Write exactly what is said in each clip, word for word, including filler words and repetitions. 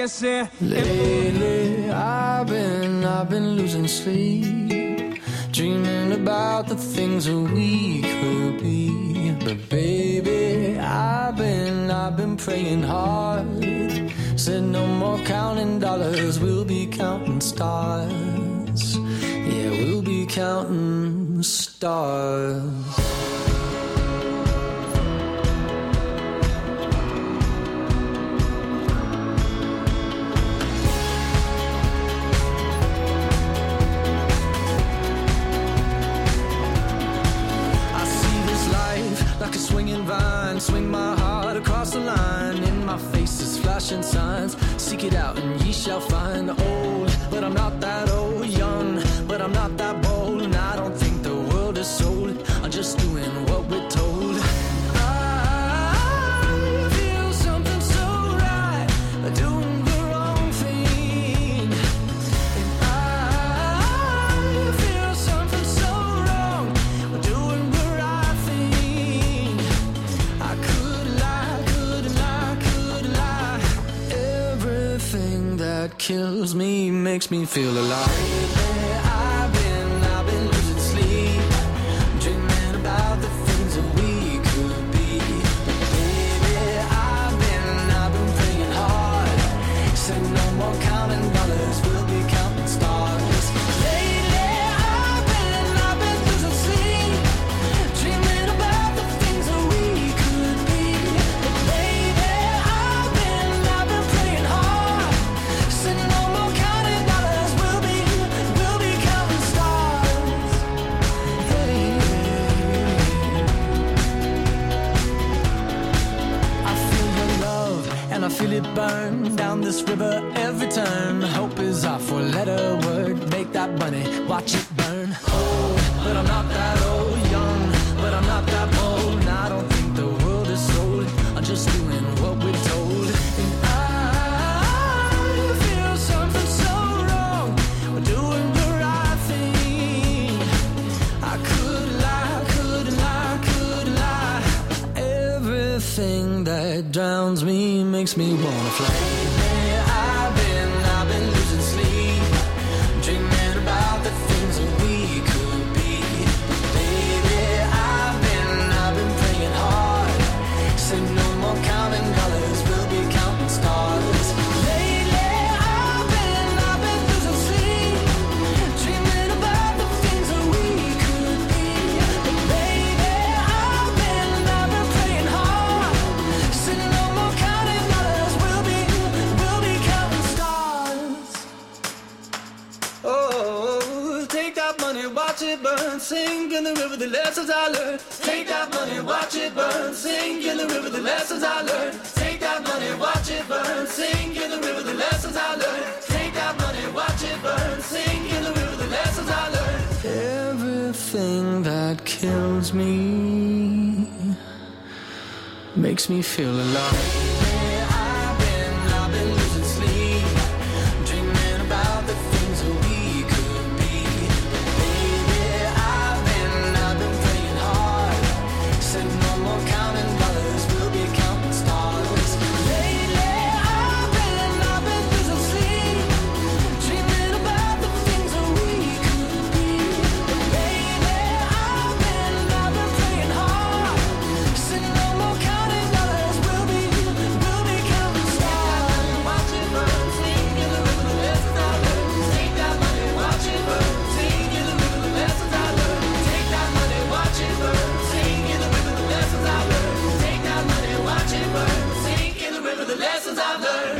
ese. Lately I've been, I've been losing sleep, dreaming about the things that we could be. But baby, I've been, I've been praying hard. Said no more counting dollars, we'll be counting stars. Yeah, we'll be counting stars. Like a swinging vine, swing my heart across the line. In my face is flashing signs. Seek it out and ye shall find. Old, but I'm not that old. Young, but I'm not that bold. And I don't think the world is sold. I'm just doing what we're told. I feel something so right, doing the wrong thing. And I feel something so wrong, doing the right thing. I could lie, could lie, could lie. Everything that kills me makes me feel alive. I've been, I've been losing sleep, dreaming about the things that we could be. Baby, I've been, I've been praying hard. Said no more counting dollars, we'll be counting stars. Lately, I've been, I've been losing sleep, dreaming about the things that we could be. Baby, I've been, I've been praying hard. Said no more counting dollars, we'll be, we'll be counting stars. Hey, I feel your love and I feel it burn down this river every turn. Hope is our four-letter word. Make that money, watch it burn. Old, but I'm not that old. Young, but I'm not that bold. And I don't think the world is sold. I'm just doing what we're told. And I feel something so wrong, we're doing the right thing. I could lie, could lie, could lie. Everything that drowns me makes me wanna fly. I've been, I've been losing sleep, dreaming about the things that we could be. Baby, I've been, I've been praying hard. Said no more counting dollars, we'll be counting stars. Lately, I've been, I've been losing sleep, dreaming about the things that we could be. But baby, I've been, I've been praying hard. Said no more counting dollars, we'll be, we'll be counting stars. Oh, take that money, watch it burn, sing in the river the lessons I learned. Take that money, watch it burn, sing in the river the lessons I learned. Take that money, watch it burn, sing in the river the lessons I learned. Take that money, watch it burn, sing in the river the lessons I learned. Everything that kills me makes me feel alive. I've been, I've been losing sleep, dreaming about the things that we could be. Baby, I've been, I've been praying hard. Said no more counting dollars, we'll be counting stars. Lately, I've been, I've been losing sleep, dreaming about the things that we could be. Baby, I've been, I've been praying hard. Said no more counting dollars, we'll be, we'll be counting stars. Watch it burn, sing in the river the lessons I learned. Take that money, watch it burn, sing in the river the lessons I learned. Take that money, watch it burn, sing in the river the lessons I learned. Take that money, watch it burn, sing in the river the lessons I learned.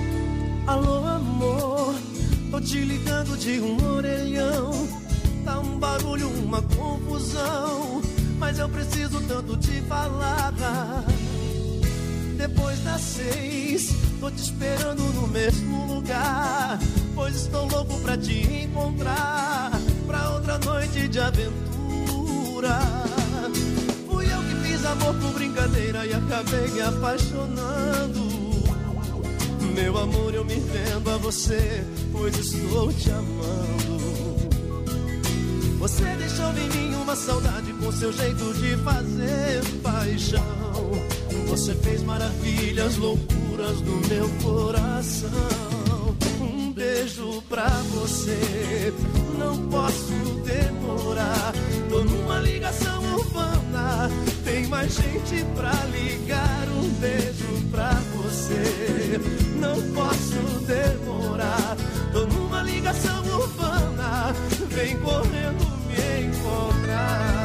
Alô amor, tô te ligando de um orelhão. Tá um barulho, uma confusão, mas eu preciso tanto te falar. Depois das seis, tô te esperando no mesmo lugar, pois estou louco pra te encontrar, pra outra noite de aventura. Fui eu que fiz amor por brincadeira e acabei me apaixonando. Meu amor, eu me rendo a você, pois estou te amando. Você deixou em mim uma saudade com seu jeito de fazer paixão. Você fez maravilhas, loucuras no meu coração. Um beijo pra você, não posso demorar. Tô numa ligação urbana, tem mais gente pra ligar. Um beijo pra você, não posso demorar. Tô numa ligação urbana, vem correndo me encontrar.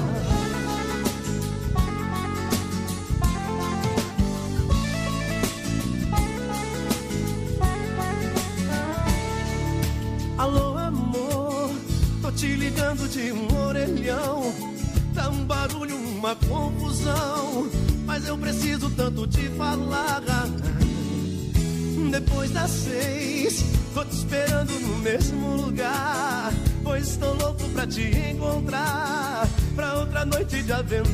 Alô, amor, tô te ligando de um orelhão. Tá um barulho, uma confusão, mas eu preciso tanto te falar. Depois das seis, tô te esperando no mesmo lugar, pois estou louco pra te encontrar, pra outra noite de aventura.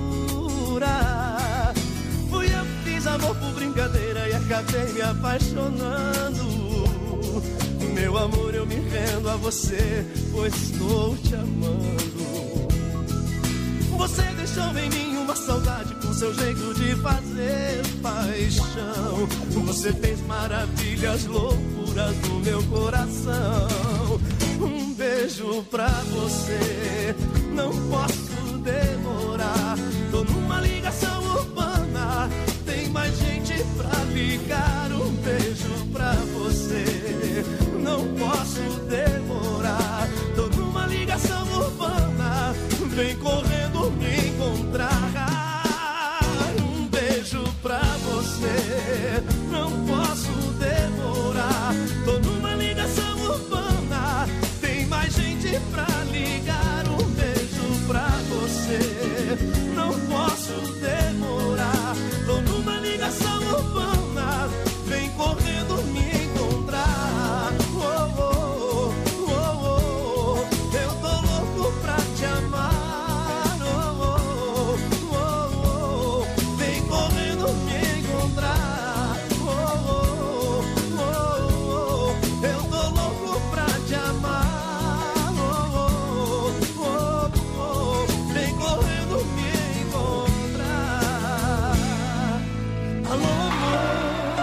Fui eu que fiz amor por brincadeira e acabei me apaixonando. Meu amor, eu me rendo a você, pois estou te amando. Você deixou em mim uma saudade com seu jeito de fazer paixão. Você fez maravilhas, loucuras no meu coração. Um beijo pra você, não posso demorar. Tô numa ligação urbana, tem mais gente pra ligar. Um beijo pra você, não posso demorar. Tô numa ligação urbana, vem correndo me encontrar. Um beijo pra você, não posso demorar. Tô numa ligação urbana, tem mais gente pra ligar. Um beijo pra você, não posso demorar. Tô numa ligação urbana, vem correndo me encontrar. Oh, oh, oh, oh, oh. Eu tô louco pra te amar. Oh, oh, oh, oh. Vem correndo me encontrar. Oh, oh, oh, oh. Eu tô louco pra te amar. Oh, oh, oh, oh. Vem correndo me encontrar. Alô, amor.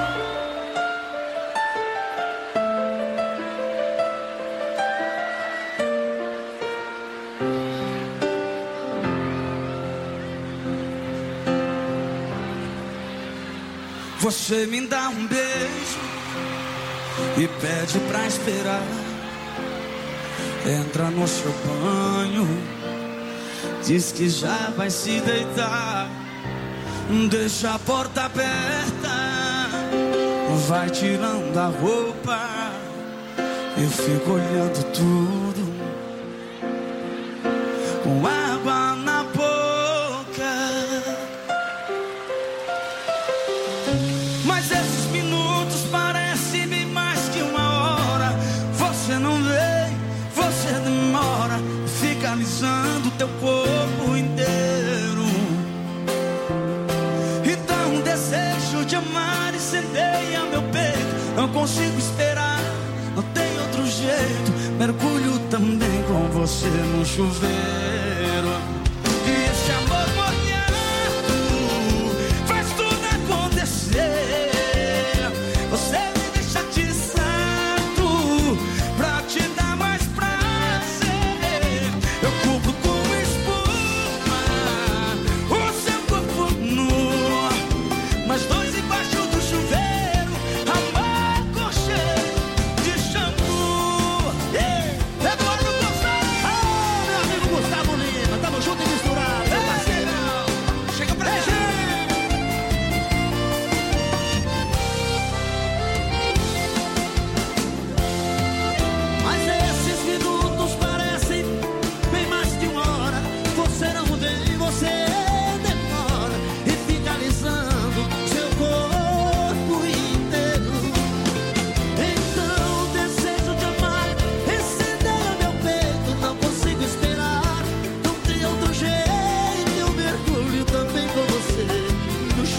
Você me dá um beijo e pede pra esperar. Entra no seu banho, diz que já vai se deitar. Deixa a porta aberta, vai tirando a roupa. Eu fico olhando tudo com água na boca. Mas esses minutos parecem bem mais que uma hora. Você não vem, você demora, fica alisando teu corpo inteiro. E dá um desejo de amar, incendeia meu peito. Não consigo esperar, não tem outro jeito. Mergulho também com você no chuveiro. E esse amor molhado faz tudo acontecer. Você me deixa atiçado pra te dar mais prazer. Eu cubro com espuma o seu corpo nu, mas dois embaixo do chuveiro, amor com cheiro de shampoo. Yeah. Eduardo Gustavo, ah, meu amigo Gustavo Lima, tamo junto.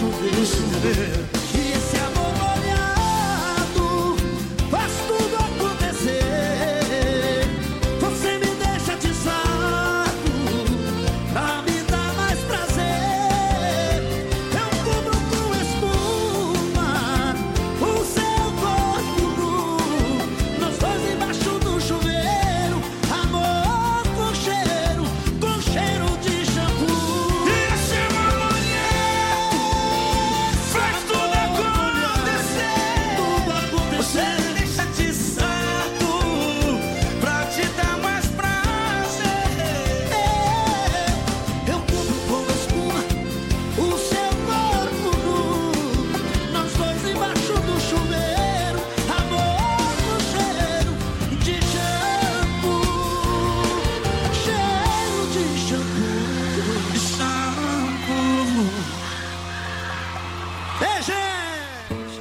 chover. E esse amor molhado faz tudo acontecer. Você me deixa atiçado pra me dar mais prazer. Eu cubro com espuma o seu corpo nu, nós dois embaixo do chuveiro. Amor com cheiro, com cheiro de shampoo. E esse amor molhado faz tudo acontecer. Tudo acontecer. Você me deixa atiçado pra te dar mais prazer. Eu cubro com espuma o seu corpo nu, nós dois embaixo do chuveiro. Amor com cheiro de shampoo, cheiro de shampoo, shampoo. Ei, gente!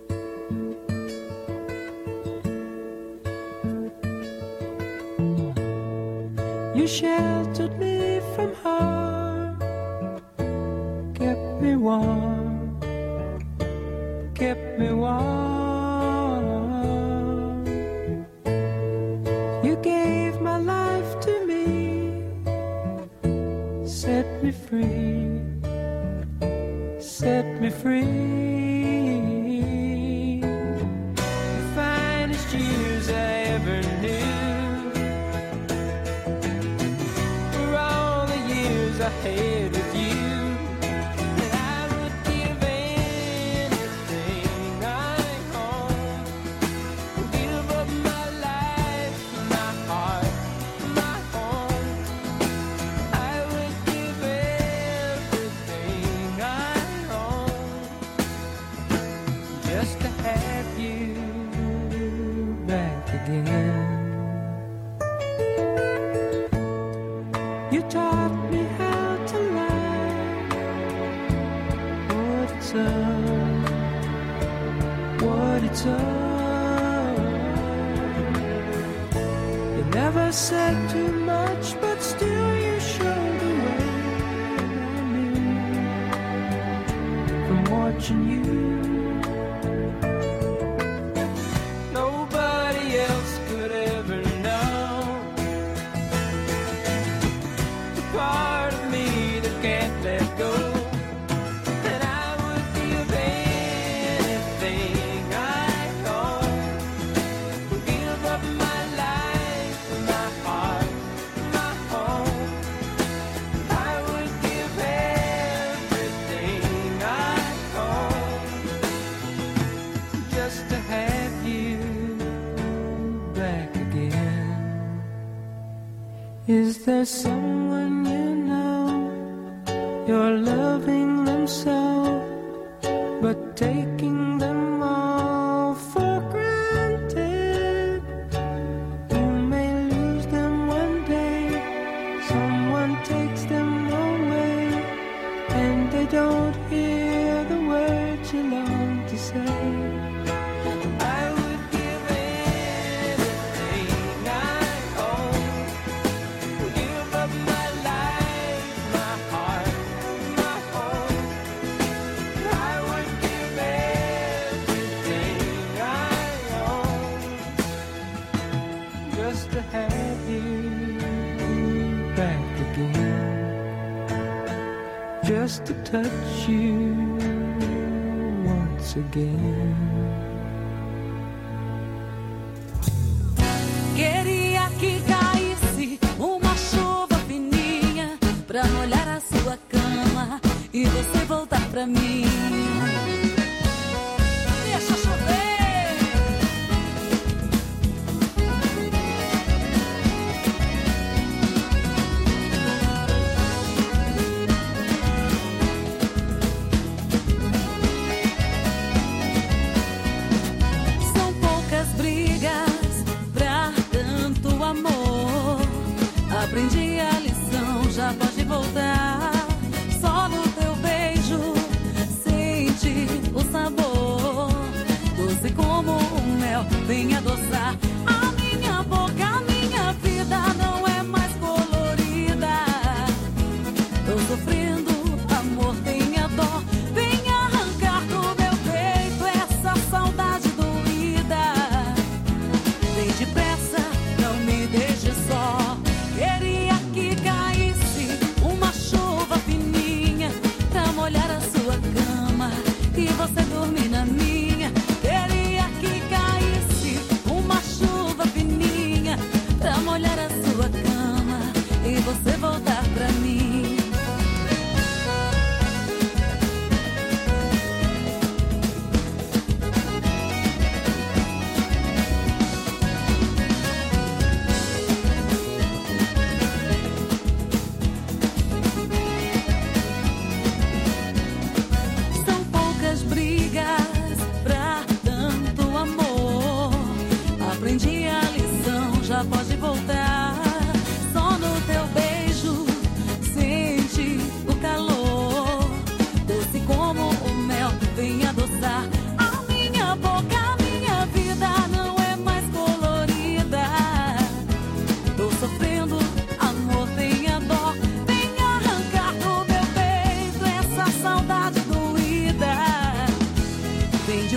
You sheltered me from harm, kept me warm, kept me warm. You gave my life to me, set me free, set me free. The finest years I ever knew for all the years I had with you. And I would give anything I own, give up my life, my heart, my home. I would give everything I own just to have you back again. You taught me how to love, what it's all, what it's all. You never said too much, but still you showed the way. I knew from watching you. Nobody else could ever know the part of me that can't let go. And I would give anything I own, give up my life, my heart, my home. I would give everything I own just to have you back again. Is there someone you know you're loving them so, but taking them all for granted? You may lose them one day, someone takes them away, and they don't hear the words you long to say. I would give anything I own, give up my life, my heart, my home. I would give everything I own just to have you back again, just to touch you once again. Queria que caísse uma chuva fininha pra molhar a sua cama e você voltar pra mim. Deixa chover. São poucas brigas pra tanto amor. Aprendi a lição, já pode voltar. Só no teu beijo sente o sabor, doce como o mel, vem adoçar a minha boca. A minha vida não é mais colorida. Tô sofrendo, amor, tenha dó, venha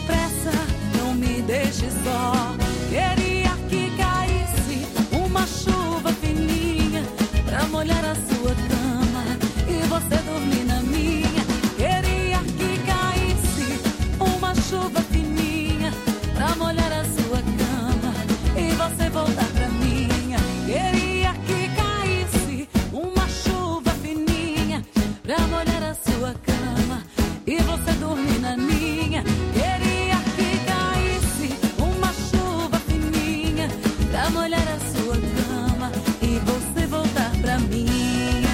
depressa, não me deixe só. Queria que caísse uma chuva fininha pra molhar a sua cama e você dormir na minha. Queria que caísse uma chuva fininha pra molhar a sua cama e você voltar pra minha. Queria que caísse uma chuva fininha pra molhar a sua cama e você dormir na minha. Queria que caísse uma chuva fininha pra molhar a sua cama e você voltar pra minha.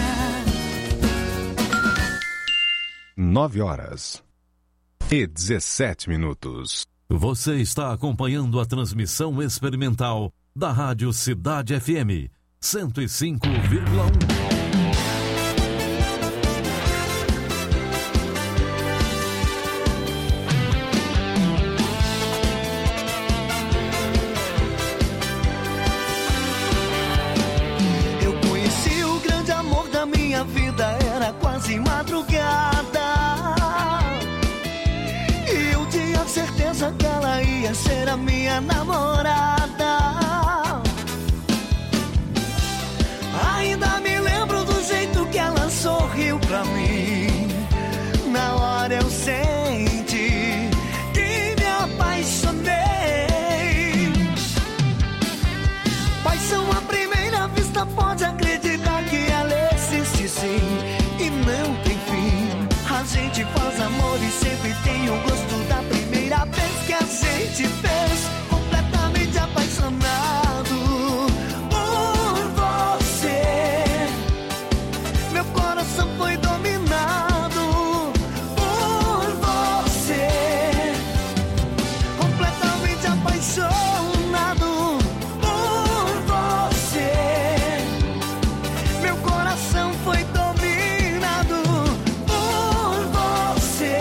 Nove horas e dezessete minutos. Você está acompanhando a transmissão experimental da Rádio Cidade F M cento e cinco vírgula um. Minha vida era quase madrugada e eu tinha certeza que ela ia ser a minha namorada. Ainda me lembro do jeito que ela sorriu pra mim. Na hora eu senti que me apaixonei. Paixão à primeira vista, pode acreditar que ela existe sim e não tem fim. A gente faz amor e sempre tem o gosto da primeira vez que a gente fez. Completamente apaixonado por você. Meu coração foi dominado por você. Completamente apaixonado por você. Meu coração foi dominado por você.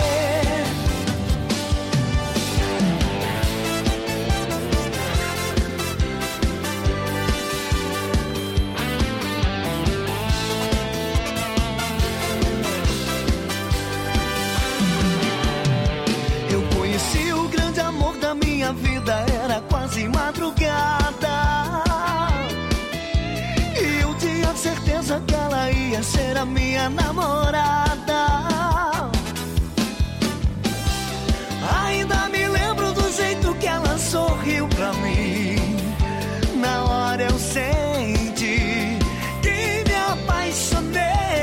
Eu conheci o grande amor da minha vida, era quase madrugada e eu tinha certeza que ela ia ser a minha namorada. Ainda me lembro do jeito que ela sorriu pra mim. Na hora eu senti que me apaixonei.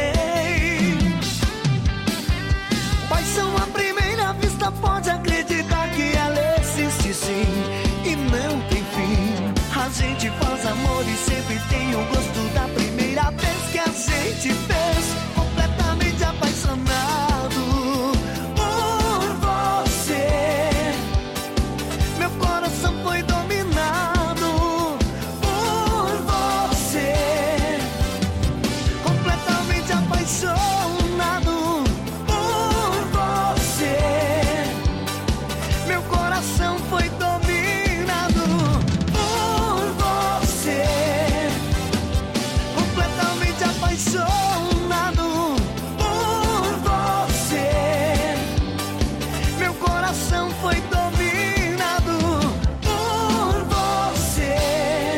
Paixão à primeira vista, pode acreditar que ela existe sim e não tem fim. A gente faz amor e sempre tem o gosto da primeira vez que a gente fez. Completamente apaixonado por você. Meu coração foi dominado por você. Completamente apaixonado por você. Meu coração foi dominado por você. Completamente apaixonado por você. Meu coração foi dominado por você.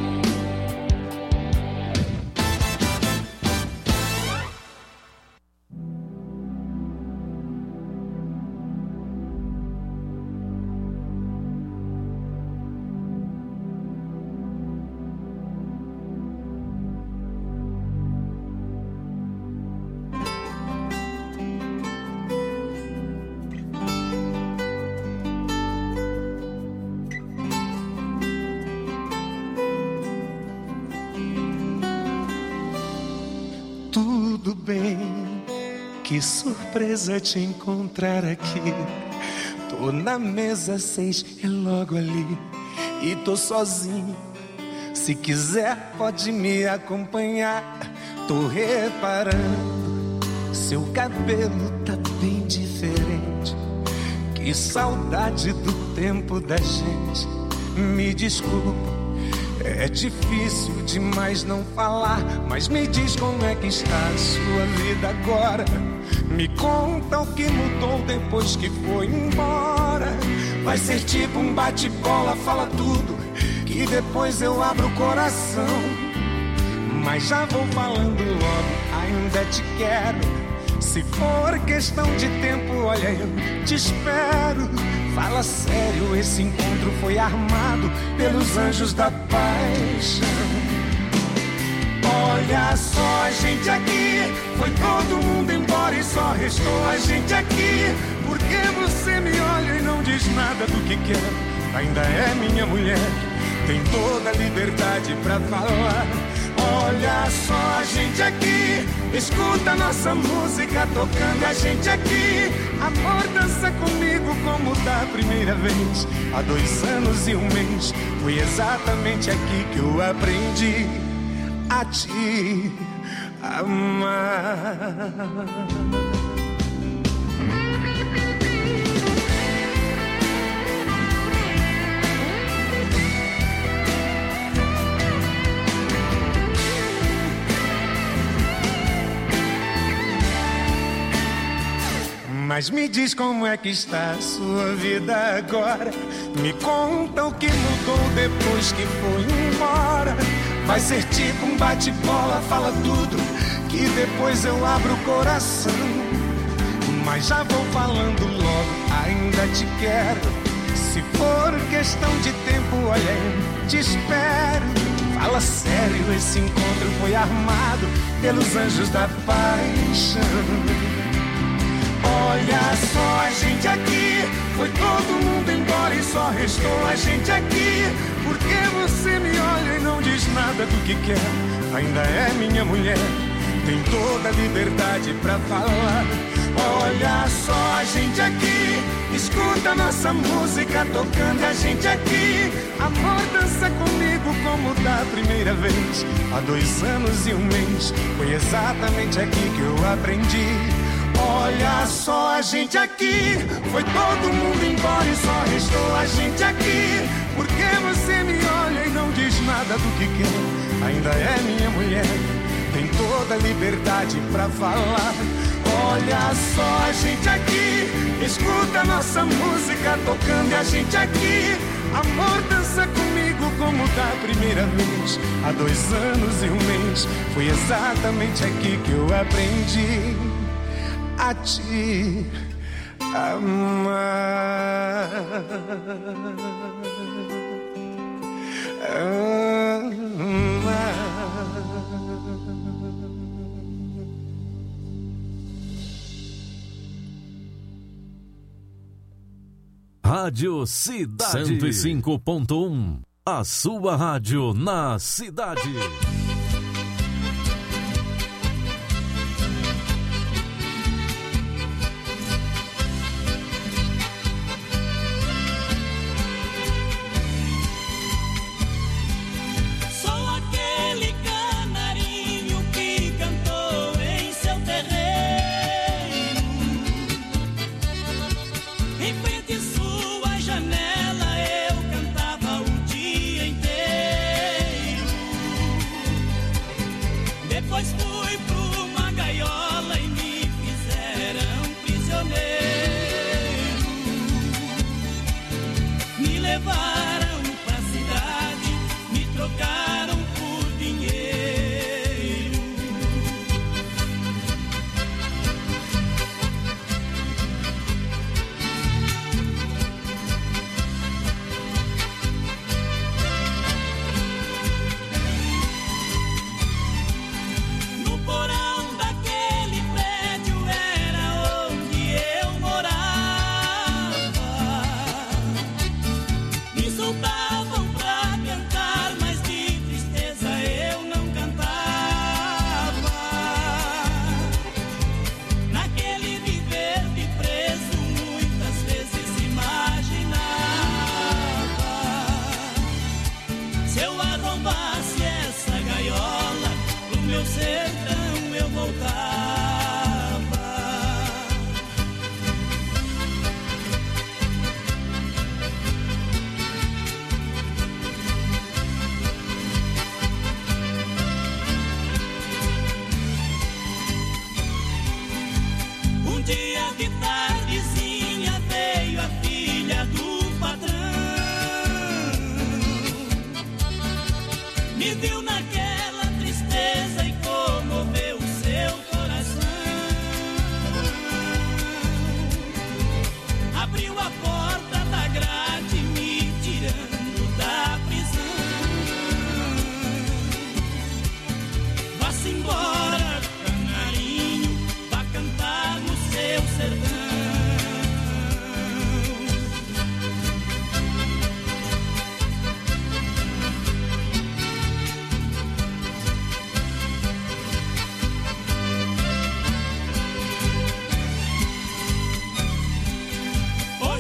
Tudo bem, que surpresa te encontrar aqui. Tô na mesa seis, é logo ali, e tô sozinho. Se quiser pode me acompanhar. Tô reparando, seu cabelo tá bem diferente. Que saudade do tempo da gente. Me desculpa, é difícil demais não falar, mas me diz como é que está a sua vida agora. Me conta o que mudou depois que foi embora. Vai ser tipo um bate-bola, fala tudo, que depois eu abro o coração. Mas já vou falando logo, ainda te quero. Se for questão de tempo, olha, eu te espero. Fala sério, esse encontro foi armado pelos anjos da paixão. Olha só a gente aqui, foi todo mundo embora e só restou a gente aqui. Porque você me olha e não diz nada do que quer. Ainda é minha mulher, tem toda a liberdade pra falar. Olha só a gente aqui, escuta nossa música tocando. A gente aqui, amor, dança comigo como da primeira vez. Há dois anos e um mês, foi exatamente aqui que eu aprendi a te amar. Mas me diz como é que está a sua vida agora. Me conta o que mudou depois que foi embora. Vai ser tipo um bate-bola, fala tudo, que depois eu abro o coração. Mas já vou falando logo, ainda te quero. Se for questão de tempo, olha, eu te espero. Fala sério, esse encontro foi armado pelos anjos da paixão. Olha só a gente aqui, foi todo mundo embora e só restou a gente aqui. Porque você me olha e não diz nada do que quer. Ainda é minha mulher, tem toda a liberdade pra falar. Olha só a gente aqui, escuta nossa música tocando. A gente aqui, amor, dança comigo como da primeira vez. Há dois anos e um mês, foi exatamente aqui que eu aprendi. Olha só a gente aqui, foi todo mundo embora e só restou a gente aqui. Porque você me olha e não diz nada do que quer. Ainda é minha mulher, tem toda a liberdade pra falar. Olha só a gente aqui, escuta nossa música tocando. E a gente aqui, amor, dança comigo como da primeira vez. Há dois anos e um mês, foi exatamente aqui que eu aprendi a te amar. Amar. Rádio Cidade cento e cinco ponto um, a sua rádio na cidade.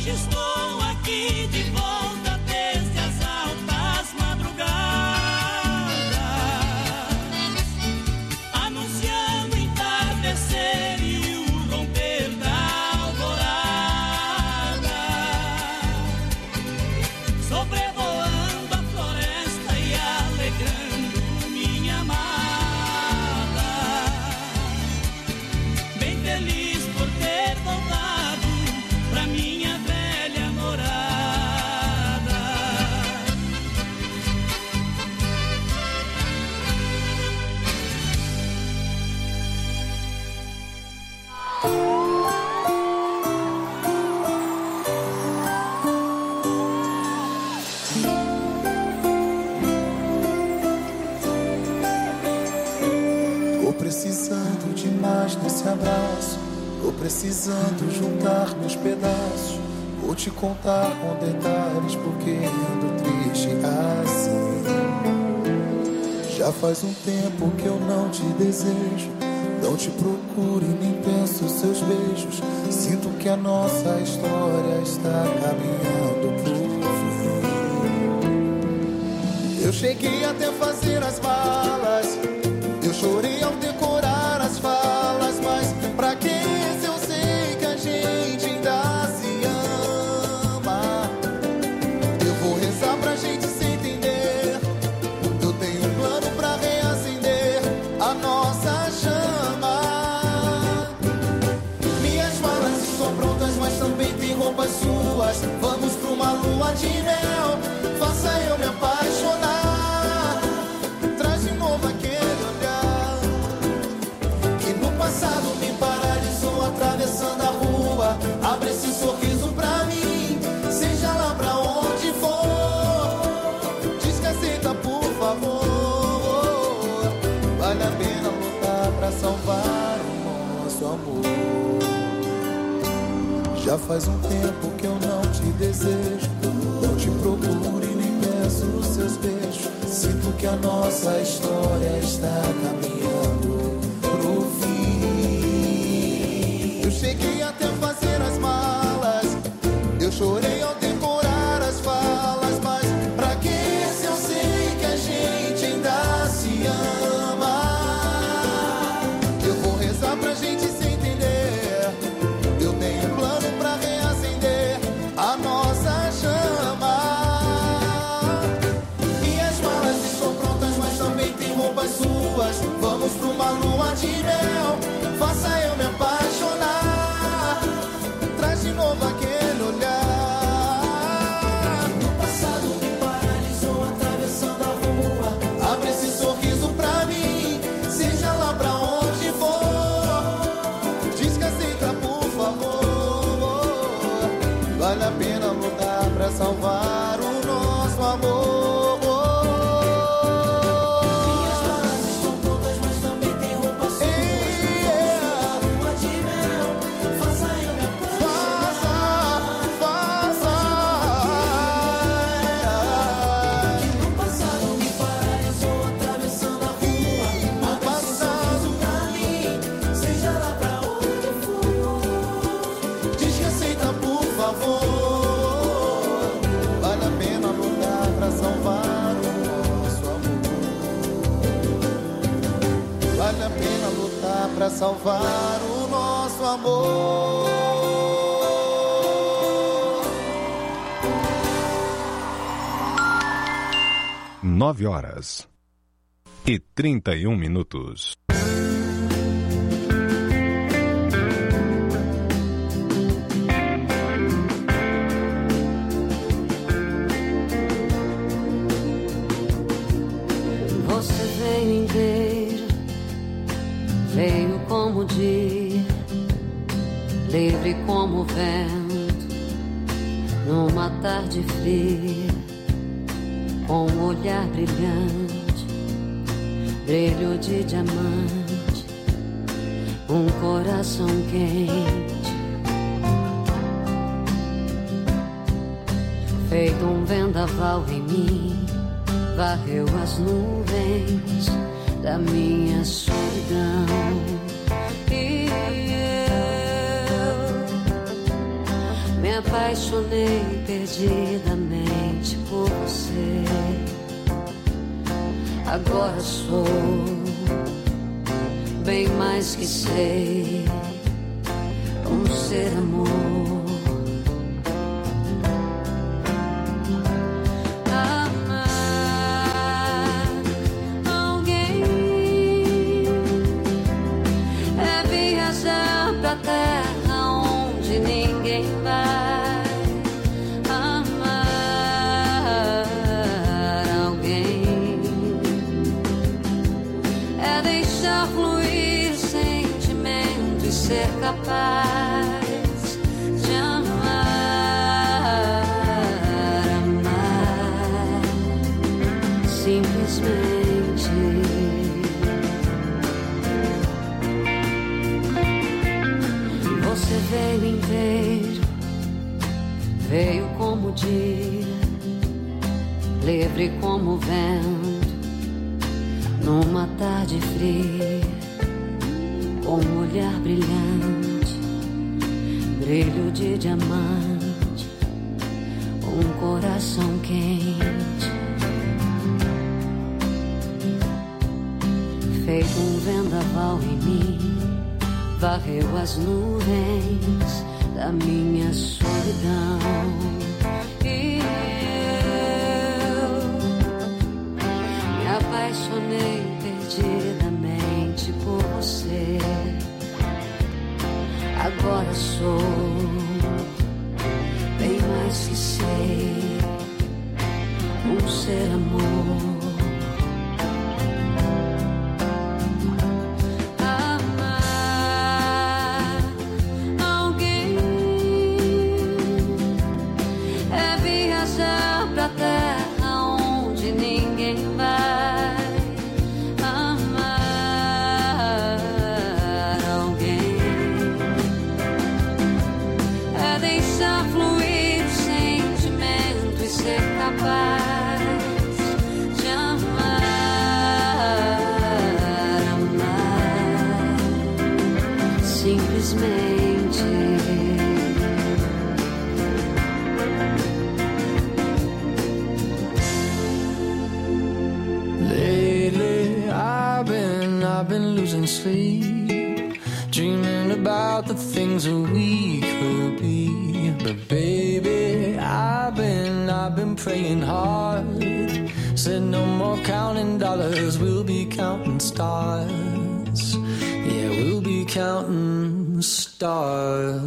Hoje estou aqui de volta desde as altas madrugadas, anunciando o entardecer e o romper da alvorada, sobrevoando a floresta e alegrando minha amada, bem feliz por ter voltado pra minha velha morada. Tô precisando de mais desse abraço. Tô precisando juntar meus pedaços. Vou te contar com detalhes porque ando triste assim. Já faz um tempo que eu não te desejo, não te procuro e nem penso seus beijos. Sinto que a nossa história está caminhando pro fim. Eu cheguei até fazer as malas, eu chorei ao decorar as falas, mas pra que se eu sei que a gente ainda se ama? Eu vou rezar pra gente se entender. Eu tenho um plano pra reacender a nossa chama. Minhas malas estão prontas, mas também tem roupas suas. Vamos pra uma lua de mel, faça eu me apaixonar. Traz de novo aquele olhar que no passado me paralisou atravessando a rua. Abre esse sorriso pra mim, seja lá pra onde for. Diz que aceita, por favor. Vale a pena lutar pra salvar o nosso amor. Já faz um tempo que eu não te desejo, não te procuro e nem peço os seus beijos. Sinto que a nossa história está caminhando pro fim. Eu cheguei até fazer as malas, eu chorei ao decorar as falas, mas pra que se eu sei que a gente ainda se ama? Eu vou rezar pra gente se entender. Eu tenho um plano pra reacender a nossa chama. Minhas malas estão prontas, mas também tem roupas suas. Vamos pra uma lua de mel, faça eu me apaixonar. Traz de novo aquele olhar que no passado me paralisou atravessando a rua. Abre esse sorriso pra mim, seja lá pra onde for. Diz que aceita, por favor. Vale a pena lutar pra salvar o nosso amor. Minhas malas estão prontas, mas também tem roupa suas. Lua de mel, faça eu me apaixonar. Faça, faça. Que no passado me paralisou atravessando a rua. Abre esse sorriso pra mim, seja lá pra onde for. Diz que aceita, por favor. Vale a pena lutar pra salvar o nosso amor. Vale a pena lutar pra salvar o nosso amor. Nove horas e trinta e um minutos. Você veio inteiro, veio como o dia, livre como o vento, numa tarde fria, com um olhar brilhante, brilho de diamante, um coração quente, feito um vendaval em mim, varreu as nuvens da minha solidão. E eu me Me apaixonei perdidamente por você. Agora sou bem mais que sei, um ser amor. Capaz de amar, amar simplesmente. Você veio inteiro, veio como o dia, livre como o vento, numa tarde fria, com um olhar brilhante, brilho de diamante, um coração quente, feito um vendaval em mim, varreu as nuvens da minha solidão. E eu me apaixonei perdidamente por você. Agora sou bem mais que sei, um ser amor. Amar alguém é viajar pra terra onde ninguém vai. Capaz de amar, amar simplesmente. Lately I've been, I've been losing sleep, dreaming about the things that we could be. But baby, I've been, I've been praying hard. Said no more counting dollars, we'll be counting stars. Yeah, we'll be counting stars.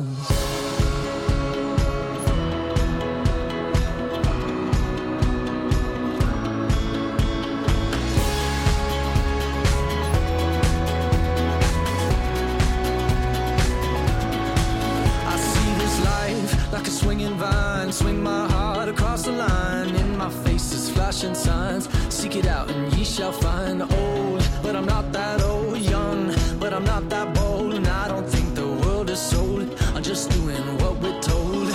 Like a swinging vine, swing my heart across the line. In my face is flashing signs. Seek it out and ye shall find. Old, but I'm not that old. Young, but I'm not that bold. And I don't think the world is sold. I'm just doing what we're told.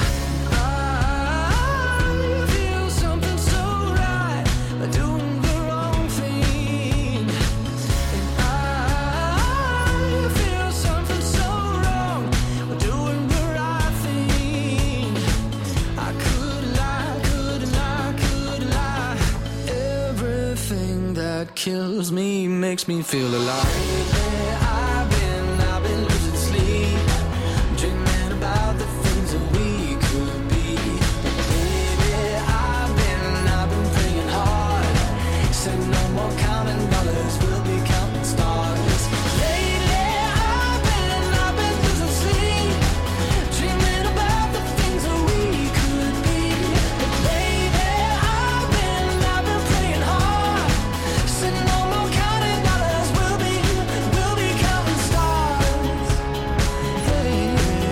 I feel something so right, doing the wrong thing. And I feel something so wrong, doing the right thing. I could lie, could lie, could lie. Everything that kills me makes me feel alive. I've been, I've been losing sleep, dreaming about the things that we could be. Baby, I've been, I've been praying hard. Said no more counting dollars, we'll be counting stars. Lately, I've been, I've been losing sleep, dreaming about the things that we could be. But baby, I've been, I've been praying hard. Said no more counting dollars, we'll be, we'll be counting stars. Hey.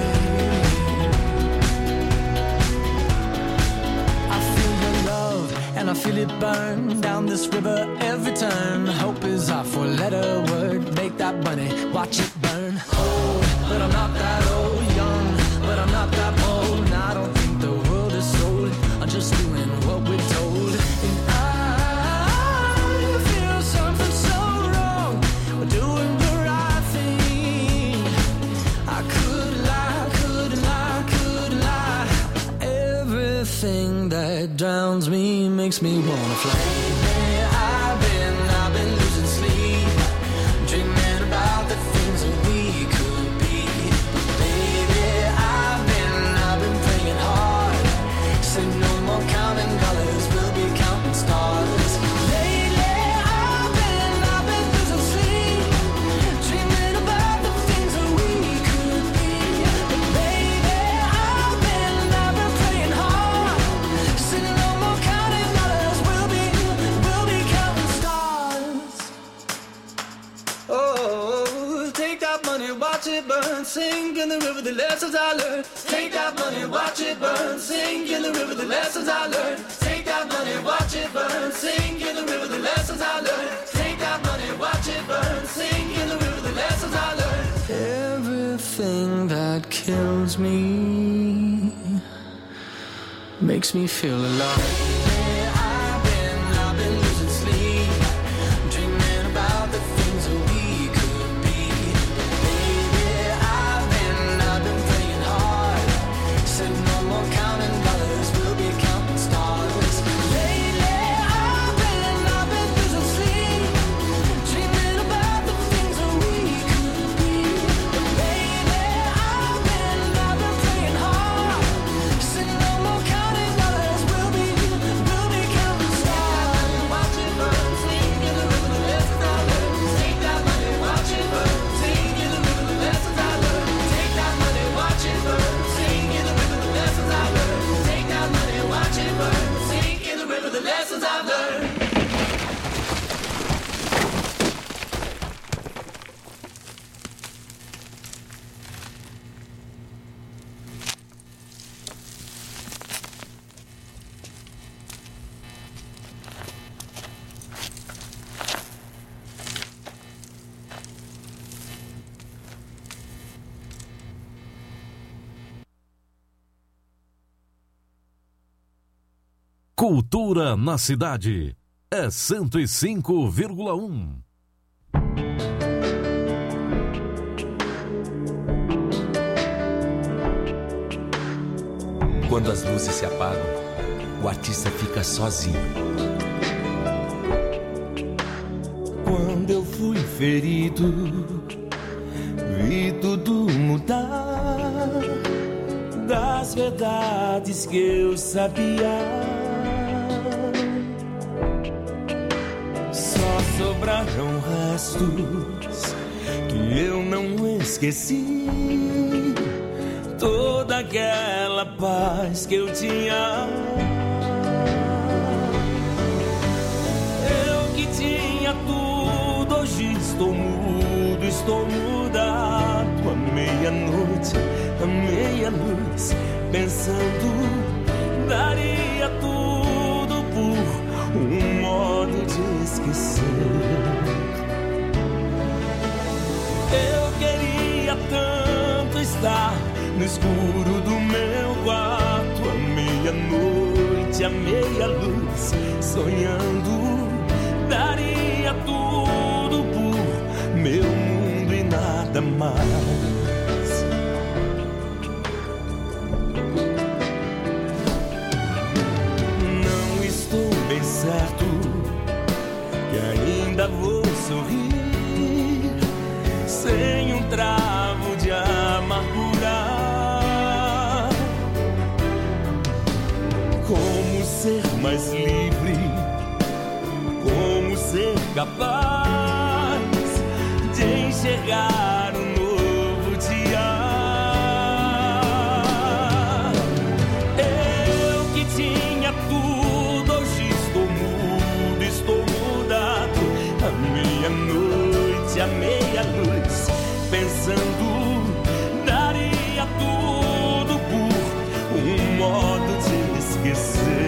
I feel your love and I feel it burn down this river every turn. Hope is our four-letter word. Make that money, watch it burn. Old, but I'm not that old. Young, but I'm not that bold. And I don't think the world is sold. I'm just doing what we're told. And I feel something so wrong, we're doing the right thing. I could lie, could lie, could lie. Everything that drowns me makes me wanna fly. I've been, I've been losing sleep, dreaming about the things that we could be. Baby, I've been, I've been praying hard, said no more counting dollars, we'll be counting stars. Lately, I've been, I've been losing sleep, dreaming about the things that we could be. But baby, I've been, I've been praying hard, said no more counting dollars, we'll be, we'll be counting stars. Oh, take that money, watch it burn, sing in the river the lessons I learned. Take that money, watch it burn, sing in the river the lessons I learned. Take that money, watch it burn, sing in the river the lessons I learned. Take that money, watch it burn, sing in the river the lessons I learned. Everything that kills me makes me feel alive. I've been, I've been losing sleep, dreaming about the things that we could be. Baby, I've been, I've been praying hard, said no more counting dollars, we'll be counting stars. Lately, I've been, I've been losing sleep, dreaming about the things that we could be. But baby, I've been, I've been praying hard, said no more counting dollars, we'll be, we'll be counting stars. Watch it burn, sing in the river the lessons I learned. Take that money, watch it burn, sing in the river the lessons I learned. Take that money, watch it burn, sing in the river the lessons I learned. Take that money, watch it burn, sing in the river the lessons I've learned. Cultura na cidade é cento e cinco vírgula um. Quando as luzes se apagam, o artista fica sozinho. Quando eu fui ferido, vi tudo mudar, das verdades que eu sabia. Só sobraram restos que eu não esqueci. Toda aquela paz que eu tinha. Eu que tinha tudo, hoje estou mudo, estou mudado. À meia-noite, à meia-luz, pensando, daria tudo por um modo de esquecer. Eu queria tanto estar no escuro do meu quarto, à meia-noite, à meia-luz, sonhando, daria tudo por meu mundo e nada mais. Não estou bem certo que ainda vou sorrir sem um travo de amargura. Como ser mais livre? Como ser capaz de enxergar um novo dia? Eu que tinha tudo, hoje estou mudo, estou mudado. À meia-noite, à meia-luz, pensando, daria tudo por um modo de esquecer.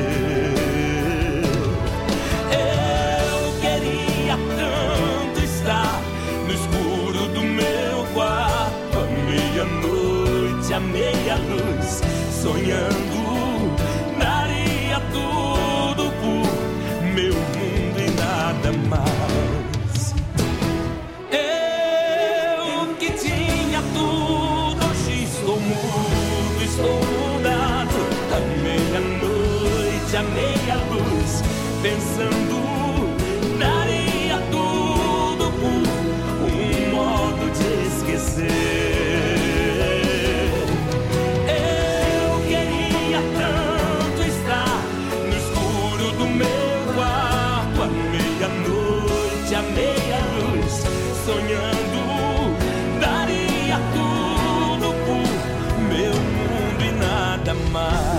Eu queria tanto estar no escuro do meu quarto, à meia-noite, à meia-luz, sonhando, daria tudo por meu mundo e nada mais. Eu que tinha tudo, hoje estou mudo, estou mudado. À meia-noite, a meia luz, pensando, daria tudo por um modo de esquecer. Eu queria tanto estar no escuro do meu quarto, à meia-noite, à meia luz, sonhando, daria tudo por meu mundo e nada mais.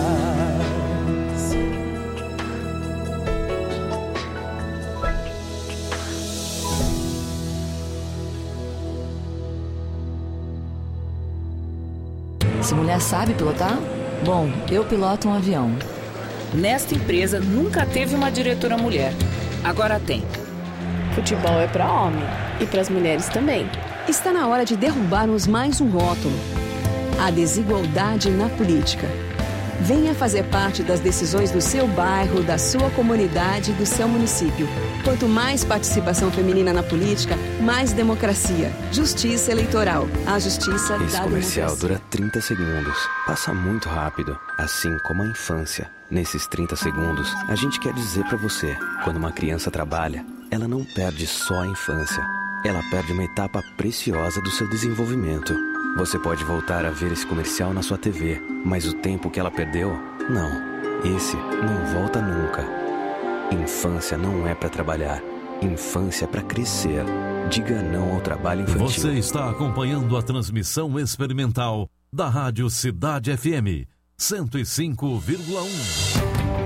Essa mulher sabe pilotar? Bom, eu piloto um avião. Nesta empresa nunca teve uma diretora mulher. Agora tem. Futebol é para homem e para as mulheres também. Está na hora de derrubarmos mais um rótulo: a desigualdade na política. Venha fazer parte das decisões do seu bairro, da sua comunidade, do seu município. Quanto mais participação feminina na política, mais democracia. Justiça eleitoral. A justiça da Esse comercial democracia. dura trinta segundos. Passa muito rápido, assim como a infância. Nesses trinta segundos, a gente quer dizer pra você, quando uma criança trabalha, ela não perde só a infância. Ela perde uma etapa preciosa do seu desenvolvimento. Você pode voltar a ver esse comercial na sua T V, mas o tempo que ela perdeu, não. Esse não volta nunca. Infância não é pra trabalhar. Infância é pra crescer. Diga não ao trabalho infantil. Você está acompanhando a transmissão experimental da Rádio Cidade F M cento e cinco vírgula um.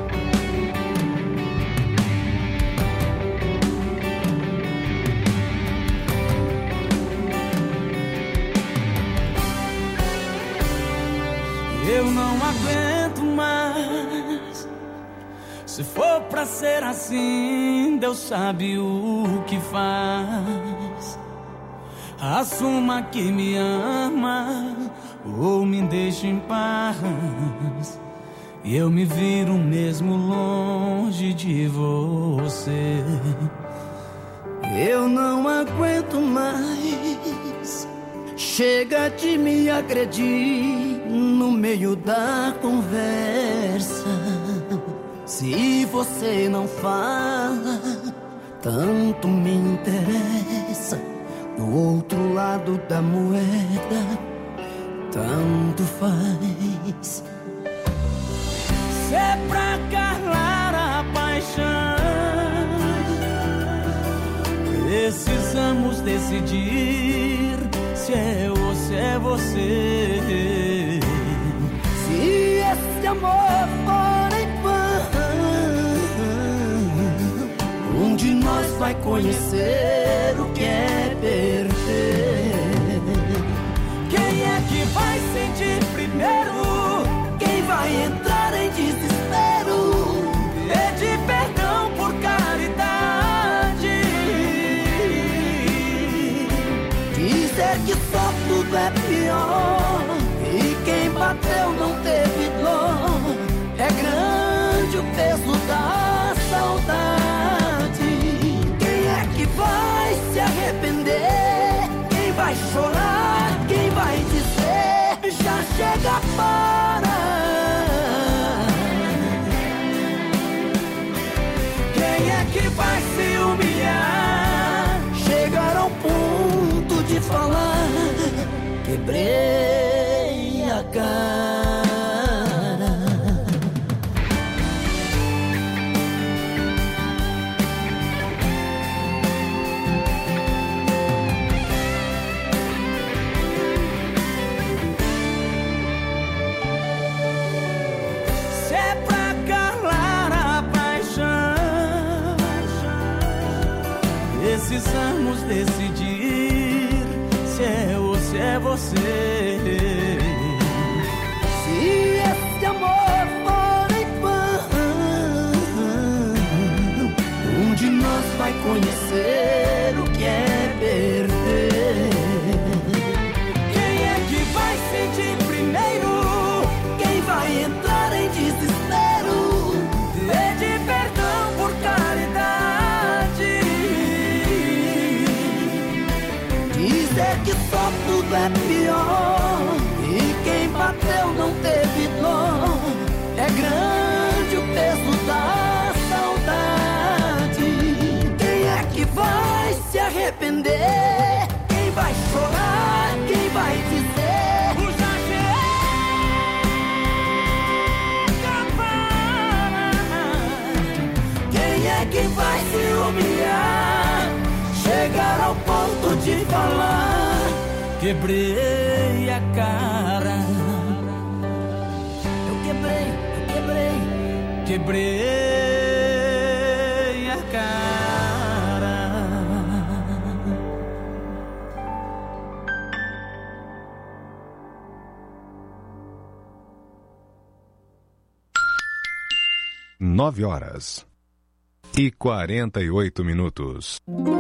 Eu não aguento mais. Se for pra ser assim, Deus sabe o que faz. Assuma que me ama ou me deixe em paz. E eu me viro mesmo longe de você. Eu não aguento mais. Chega de me agredir no meio da conversa. Se você não fala, tanto me interessa. Do outro lado da moeda, tanto faz. Se é pra calar a paixão, precisamos decidir se é ou se é você. Se esse amor for em vão, um de nós vai conhecer o que é perder. Quem é que vai sentir primeiro? Quem vai entrar em desespero? Pedir perdão por caridade, dizer que só tudo é pior e quem bateu não teve dor. É grande o peso da saudade. Quem é que vai se arrepender? Quem vai chorar? Quem vai dizer já chega para? quem é que vai se humilhar? Chegar ao ponto de falar, quebrei a cara. Se é pra calar a paixão, precisamos decidir se é ou se é você. Se esse amor for em vão, um de nós vai conhecer o que é perder. Quem é que vai sentir primeiro? Quem vai entrar em desespero? Pedir perdão por caridade, dizer que só tudo é pior Quem é que vai se humilhar? Chegar ao ponto de falar: quebrei a cara. Eu quebrei, eu quebrei, quebrei a cara. Nove horas e quarenta e oito minutos.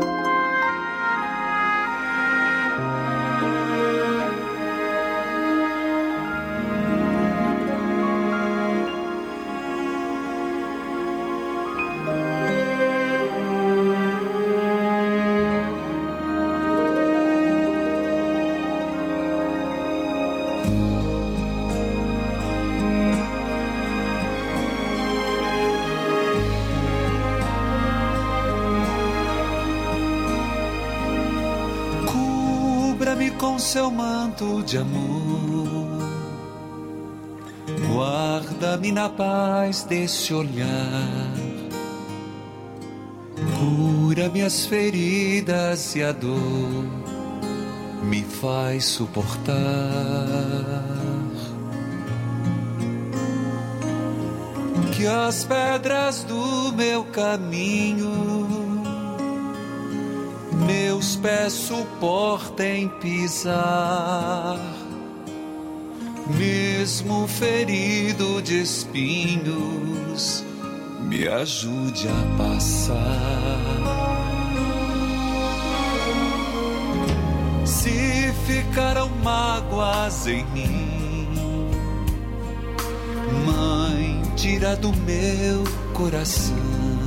Com seu manto de amor, guarda-me na paz desse olhar, cura minhas feridas e a dor me faz suportar. Que as pedras do meu caminho meus pés suportem pisar, mesmo ferido de espinhos, me ajude a passar. Se ficaram mágoas em mim, Mãe, tira do meu coração.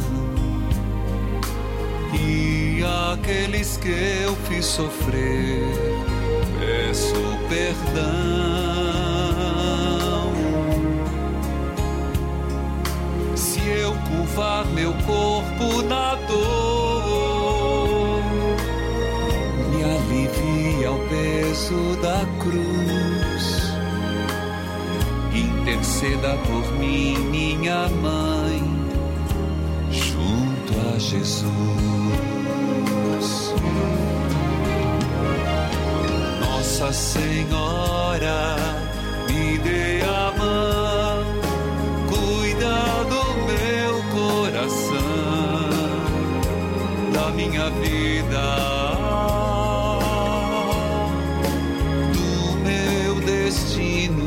E aqueles que eu fiz sofrer, peço perdão. Se eu curvar meu corpo na dor, me alivia o peso da cruz. Interceda por mim, minha mãe, junto a Jesus. Nossa Senhora, me dê a mão, cuida do meu coração, da minha vida, do meu destino.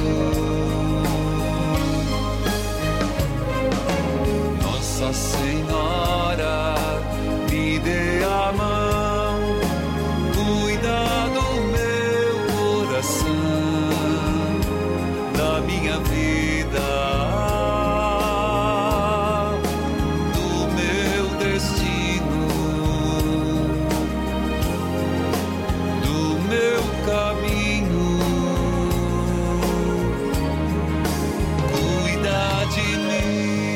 Nossa Senhora, me dê a mão, cuida do meu coração, da minha vida, do meu destino, do meu caminho, cuida de mim.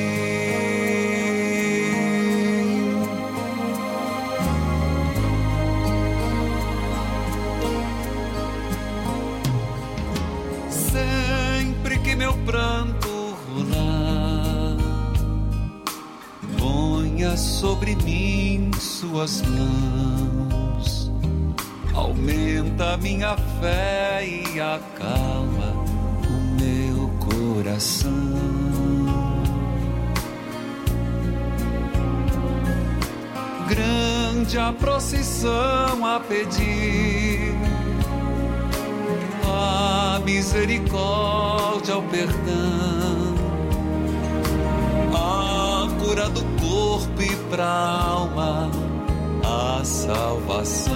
Meu pranto rolar, ponha sobre mim suas mãos, aumenta minha fé e acalma o meu coração. Grande a procissão a pedir a misericórdia, o perdão, a cura do corpo e pra alma, a salvação.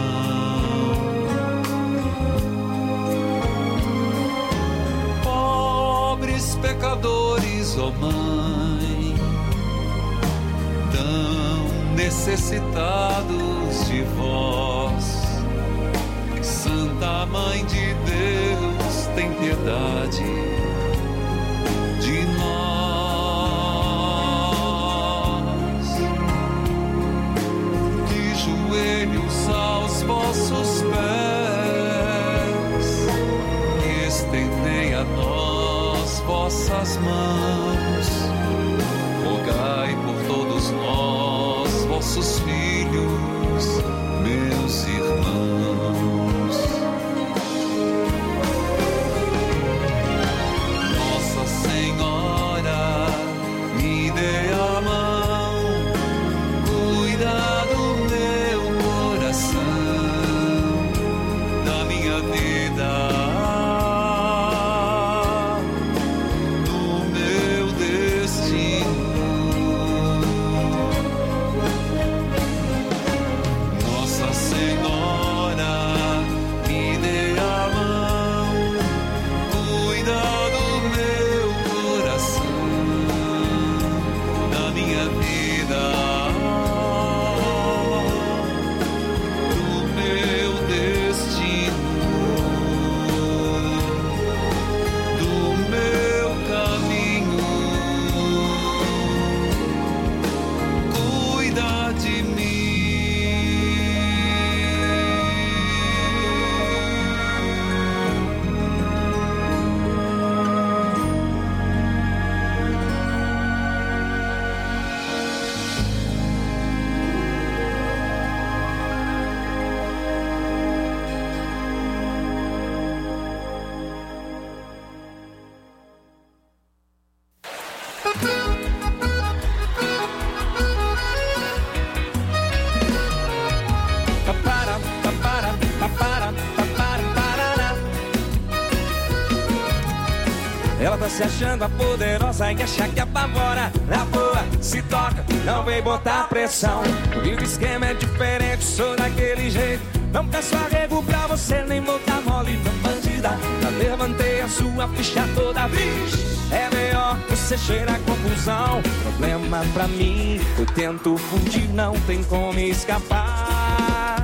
Pobres pecadores, ó Mãe, tão necessitados de vós, Santa Mãe de Deus, tem piedade de nós. De joelhos aos vossos pés, estendei a nós vossas mãos, rogai por todos nossos filhos, meus irmãos. Nossa Senhora, me dê a mão, cuida do meu coração, da minha vida. Ela tá se achando a poderosa e acha que apavora. Na boa, se toca, não vem botar pressão. E o esquema é diferente, sou daquele jeito. Não peço arrego pra você, nem botar mole, não bandida. Já levantei a sua ficha toda vez. É melhor você cheirar confusão. Problema pra mim, eu tento fugir, não tem como escapar.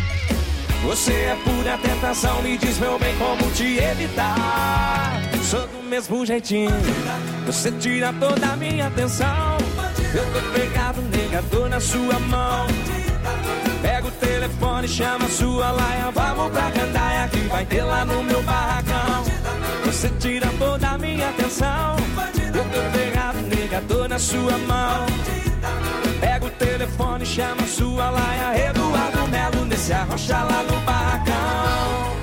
Você é pura tentação, me diz meu bem como te evitar. Sou do mesmo jeitinho, você tira toda a minha atenção. Eu tô pegado, negador na sua mão. Pega o telefone, chama sua laia, vamos pra gandaia que vai ter lá no meu barracão. Você tira toda a minha atenção. Eu tô pegado, negador na sua mão. Pega o telefone, chama sua laia, Eduardo Melo nesse arrocha lá no barracão.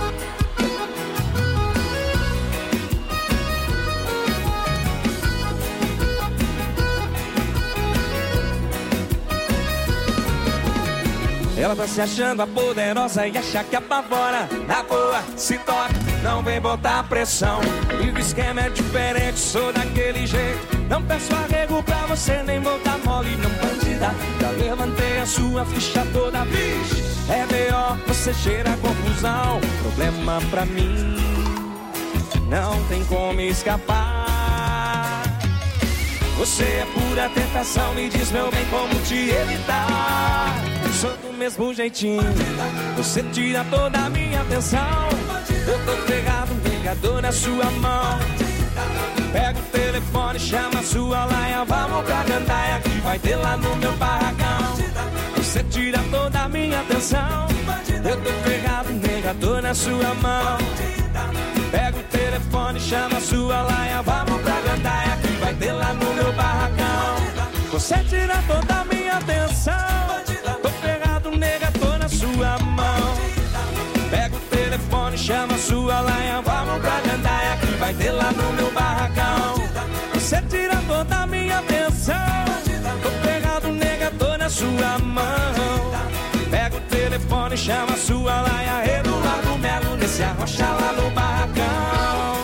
Ela tá se achando a poderosa e acha que apavora. Na boa, se toca, não vem botar pressão. E o esquema é diferente, sou daquele jeito. Não peço arrego pra você, nem botar mole, não bandida. Já levantei a sua ficha toda vez. É melhor você cheirar confusão. Problema pra mim, não tem como escapar. Você é pura tentação, me diz meu bem como te evitar. Sou do mesmo jeitinho, você tira toda a minha atenção. Eu tô pegado, negador na sua mão. Pega o telefone, chama sua laia, vamos pra gandaia que vai ter lá no meu barracão. Você tira toda a minha atenção. Eu tô pegado, negador na sua mão. Pega o telefone, chama sua laia, vamos pra gandaia que vai ter lá no meu barracão. Você tira toda a minha atenção. Tô pegado, nega, tô na sua mão. Pega o telefone, chama sua laia, vamos pra gandaia que vai ter lá no meu barracão. Você tira toda a minha atenção. Tô pegado, nega, tô na sua mão. Pega o telefone, chama sua laia, Eduardo Melo nesse arrocha lá no barracão.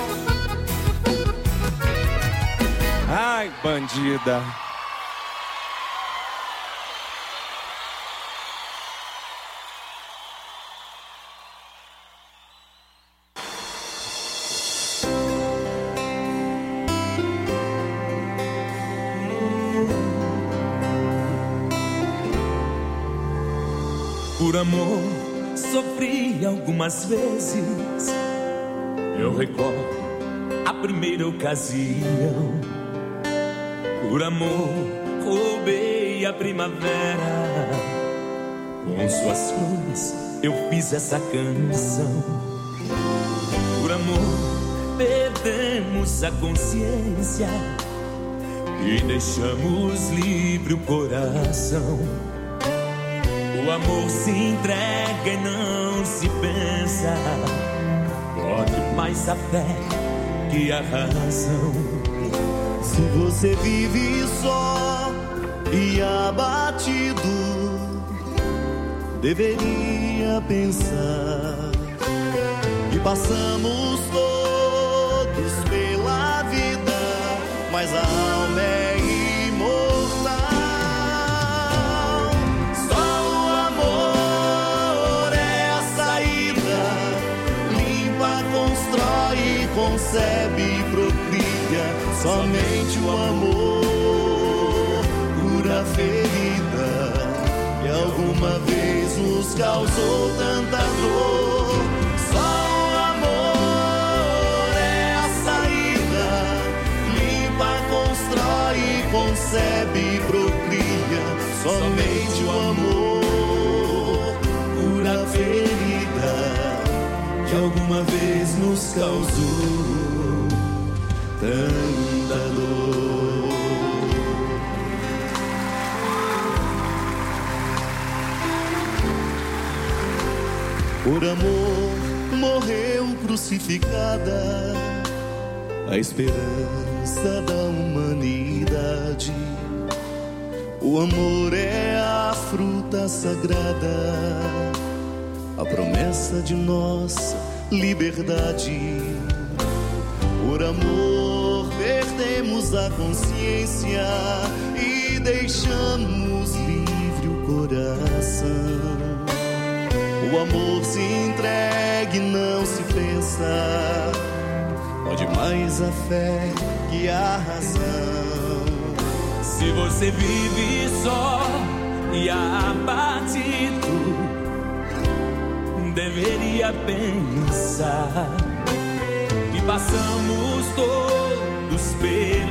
Ai, bandida. Por amor, sofri algumas vezes. Eu recordo a primeira ocasião. Por amor, roubei a primavera. Com suas flores, eu fiz essa canção. Por amor, perdemos a consciência. e deixamos livre o coração. O amor se entrega e não se pensa. Bote mais a fé que a razão. Se você vive só e abatido, deveria pensar que passamos todos pela vida, mas a alma é imortal. Só o amor é a saída, limpa, constrói, concebe e procria. Somente o amor cura a ferida que alguma vez nos causou tanta dor. Só o amor é a saída, limpa, constrói, concebe e procria. Somente o amor cura a ferida que alguma vez nos causou tanta dor. Por amor morreu crucificada a esperança da humanidade. O amor é a fruta sagrada, a promessa de nossa liberdade. Por amor perdemos a consciência e deixamos livre o coração. O amor se entrega e não se pensa, pode mais a fé que a razão. Se você vive só e abatido, deveria pensar que passamos todos pelos